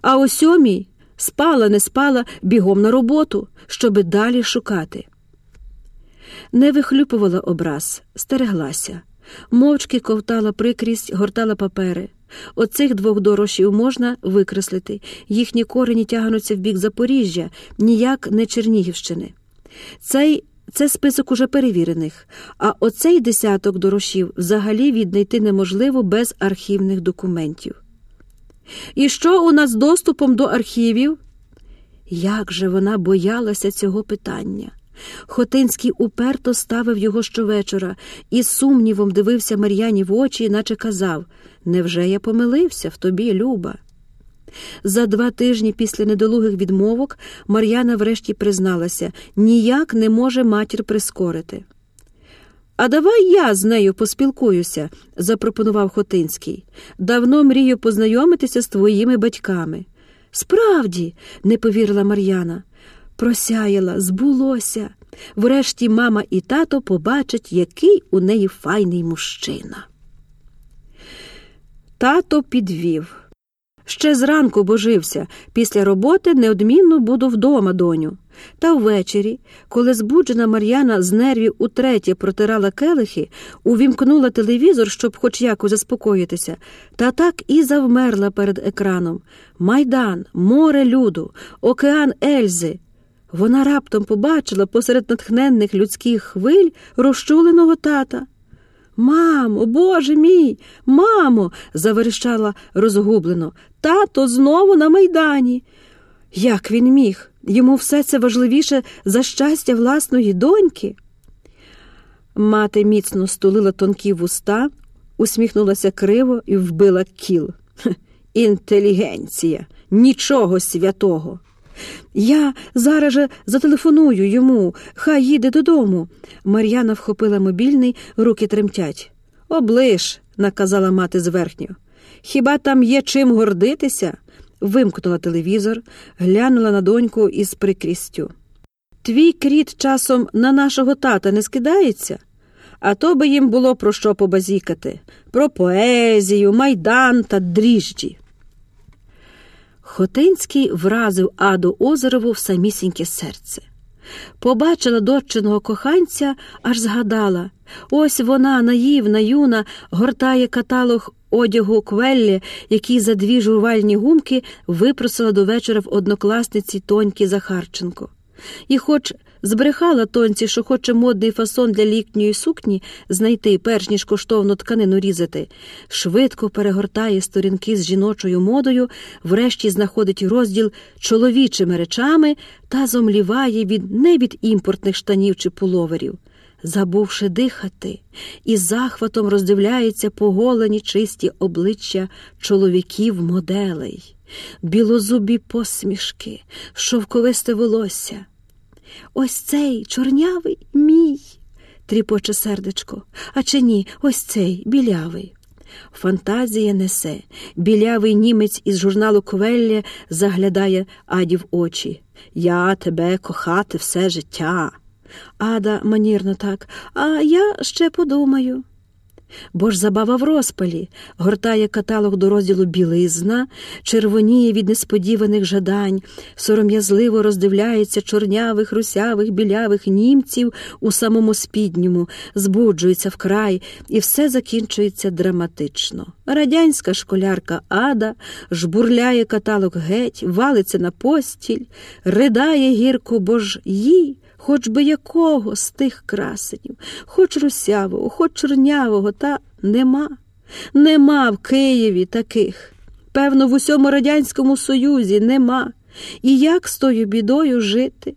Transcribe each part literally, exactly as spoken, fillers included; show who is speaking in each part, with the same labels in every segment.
Speaker 1: А о сьомій спала, не спала, бігом на роботу, щоби далі шукати. Не вихлюпувала образ, стереглася. Мовчки ковтала прикрість, гортала папери. Оцих двох дорошів можна викреслити. Їхні корені тягнуться в бік Запоріжжя, ніяк не Чернігівщини. Цей Це список уже перевірених, а оцей десяток дорошів взагалі віднайти неможливо без архівних документів. І що у нас з доступом до архівів? Як же вона боялася цього питання. Хотинський уперто ставив його щовечора і з сумнівом дивився Мар'яні в очі, наче казав: «Невже я помилився в тобі, Люба?» За два тижні після недолугих відмовок Мар'яна врешті призналася, ніяк не може матір прискорити. «А давай я з нею поспілкуюся», – запропонував Хотинський. «Давно мрію познайомитися з твоїми батьками». «Справді», – не повірила Мар'яна. Просяяла, збулося. Врешті мама і тато побачать, який у неї файний мужчина. Тато підвів. «Ще зранку божився. Після роботи неодмінно буду вдома, доню». Та ввечері, коли збуджена Мар'яна з нервів утретє протирала келихи, увімкнула телевізор, щоб хоч якось заспокоїтися, та так і завмерла перед екраном. Майдан, море люду, океан Ельзи. Вона раптом побачила посеред натхненних людських хвиль розчуленого тата. «Мамо, Боже мій! Мамо!» – заверещала розгублено. «Тато знову на Майдані!» Як він міг? Йому все це важливіше за щастя власної доньки? Мати міцно стулила тонкі вуста, усміхнулася криво і вбила кіл. «Інтелігенція! Нічого святого!» «Я зараз же зателефоную йому, хай їде додому». Мар'яна вхопила мобільний, руки тремтять. «Оближ», – наказала мати зверхньо. «Хіба там є чим гордитися?» Вимкнула телевізор, глянула на доньку із прикрістю. «Твій кріт часом на нашого тата не скидається? А то би їм було про що побазікати. Про поезію, Майдан та дріжджі». Хотинський вразив Аду Озерову в самісіньке серце. Побачила дочиного коханця, аж згадала. Ось вона, наївна, юна, гортає каталог одягу Квеллі, який за дві журвальні гумки випросила до вечора в однокласниці Тоньки Захарченко. І хоч збрехала Тоньці, що хоче модний фасон для літньої сукні знайти, перш ніж коштовну тканину різати, швидко перегортає сторінки з жіночою модою, врешті знаходить розділ чоловічими речами та зомліває від, не від імпортних штанів чи пуловерів. Забувши дихати, із захватом роздивляється поголені чисті обличчя чоловіків-моделей, білозубі посмішки, шовковисте волосся. «Ось цей чорнявий мій», – тріпоче сердечко, «а чи ні, ось цей білявий». Фантазія несе. Білявий німець із журналу Квеллі заглядає Аді в очі. «Я тебе кохати все життя». Ада манірно так: «А я ще подумаю». Бо ж забава в розпалі, гортає каталог до розділу «Білизна», червоніє від несподіваних жадань, сором'язливо роздивляється чорнявих, русявих, білявих німців у самому спідньому, збуджується вкрай, і все закінчується драматично. Радянська школярка Ада жбурляє каталог геть, валиться на постіль, ридає гірко, бо ж їй хоч би якого з тих красенів, хоч русявого, хоч чорнявого, та нема. Нема в Києві таких. Певно, в усьому Радянському Союзі нема. І як з тою бідою жити?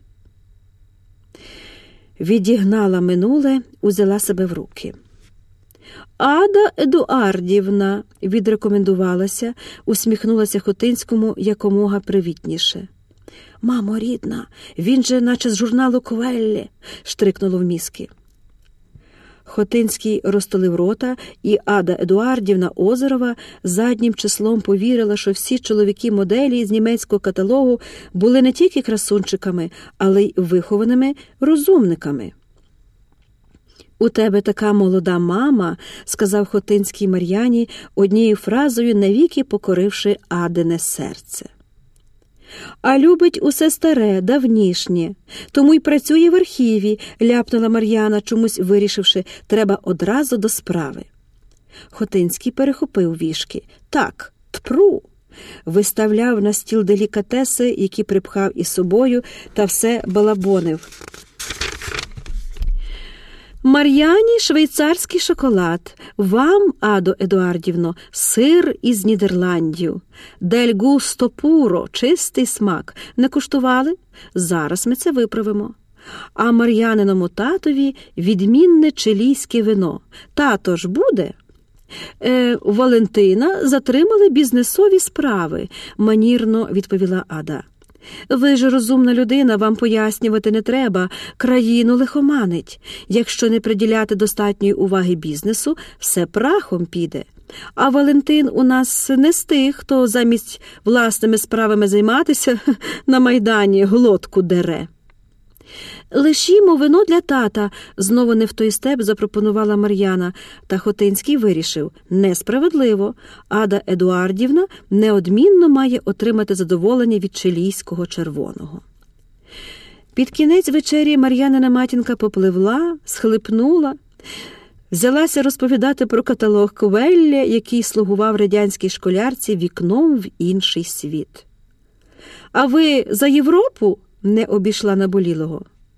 Speaker 1: Відігнала минуле, узяла себе в руки. «Ада Едуардівна», – відрекомендувалася, усміхнулася Хотинському якомога привітніше. «Мамо рідна, він же наче з журналу Квеллі», – штрикнуло в мізки. Хотинський розтулив рота, і Ада Едуардівна Озерова заднім числом повірила, що всі чоловіки-моделі з німецького каталогу були не тільки красунчиками, але й вихованими розумниками. «У тебе така молода мама», – сказав Хотинський Мар'яні, однією фразою навіки покоривши Адине серце. А любить усе старе, давнішнє. Тому й працює в архіві, ляпнула Мар'яна, чомусь вирішивши, треба одразу до справи. Хотинський перехопив вішки. Так, тпру. Виставляв на стіл делікатеси, які припхав із собою, та все балабонив. Мар'яні швейцарський шоколад, вам, Адо Едуардівно, сир із Нідерландів, дель густо пуро, чистий смак. Не куштували? Зараз ми це виправимо. А Мар'яниному татові відмінне чилійське вино. Тато ж буде? Е, Валентина затримали бізнесові справи, манірно відповіла Ада. Ви ж розумна людина, вам пояснювати не треба, країну лихоманить. Якщо не приділяти достатньої уваги бізнесу, все прахом піде. А Валентин у нас не з тих, хто замість власними справами займатися на Майдані глотку дере. «Лишімо вино для тата», – знову не в той степ запропонувала Мар'яна, та Хотинський вирішив – несправедливо. Ада Едуардівна неодмінно має отримати задоволення від чилійського червоного. Під кінець вечері Мар'янина матінка попливла, схлипнула, взялася розповідати про каталог Квелля, який слугував радянській школярці вікном в інший світ. «А ви за Європу?» – не обійшла наболілого.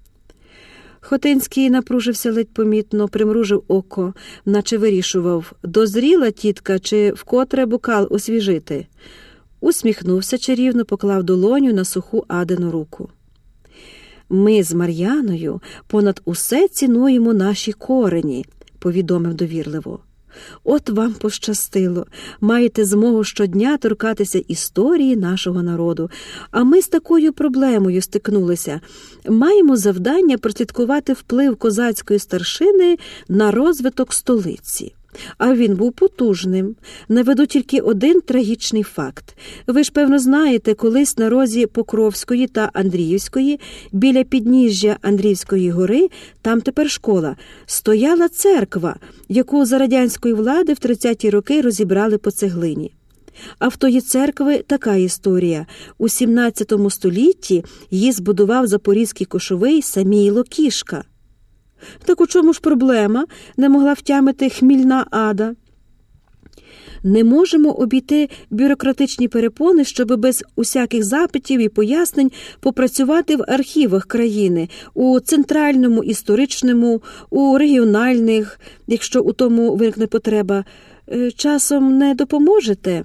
Speaker 1: Хотинський напружився ледь помітно, примружив око, наче вирішував, дозріла тітка чи вкотре бокал освіжити. Усміхнувся чарівно, поклав долоню на суху Адину руку. «Ми з Мар'яною понад усе цінуємо наші корені», – повідомив довірливо. «От вам пощастило, маєте змогу щодня торкатися історії нашого народу. А ми з такою проблемою стикнулися. Маємо завдання прослідкувати вплив козацької старшини на розвиток столиці. А він був потужним. Наведу тільки один трагічний факт. Ви ж, певно, знаєте, колись на розі Покровської та Андріївської, біля підніжжя Андріївської гори, там тепер школа, стояла церква, яку за радянської влади в тридцяті роки розібрали по цеглині. А в тої церкви така історія. У сімнадцятому столітті її збудував запорізький кошовий Самійло Кішка. Так у чому ж проблема? Не могла втямити хмільна Ада. Не можемо обійти бюрократичні перепони, щоб без усяких запитів і пояснень попрацювати в архівах країни, у центральному, історичному, у регіональних, якщо у тому виникне потреба. Часом не допоможете?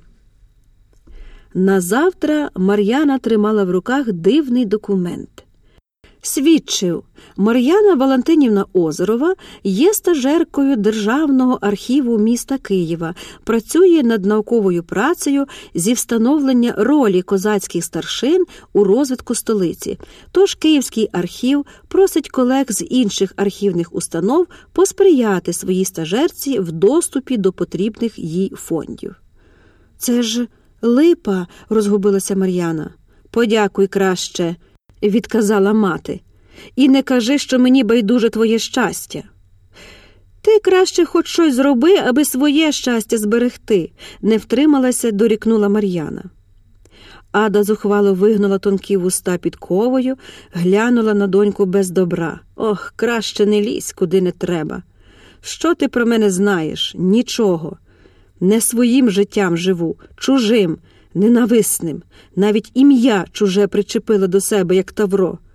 Speaker 1: Назавтра Мар'яна тримала в руках дивний документ. Свідчив, Мар'яна Валентинівна Озерова є стажеркою Державного архіву міста Києва, працює над науковою працею зі встановлення ролі козацьких старшин у розвитку столиці. Тож Київський архів просить колег з інших архівних установ посприяти своїй стажерці в доступі до потрібних їй фондів. «Це ж липа», – розгубилася Мар'яна. «Подякуй краще», – відказала мати. «І не кажи, що мені байдуже твоє щастя». «Ти краще хоч щось зроби, аби своє щастя зберегти», – не втрималася, дорікнула Мар'яна. Ада зухвало вигнула тонкі вуста підковою, глянула на доньку без добра. «Ох, краще не лізь, куди не треба. Що ти про мене знаєш? Нічого. Не своїм життям живу, чужим, ненависним. Навіть ім'я чуже причепила до себе, як тавро.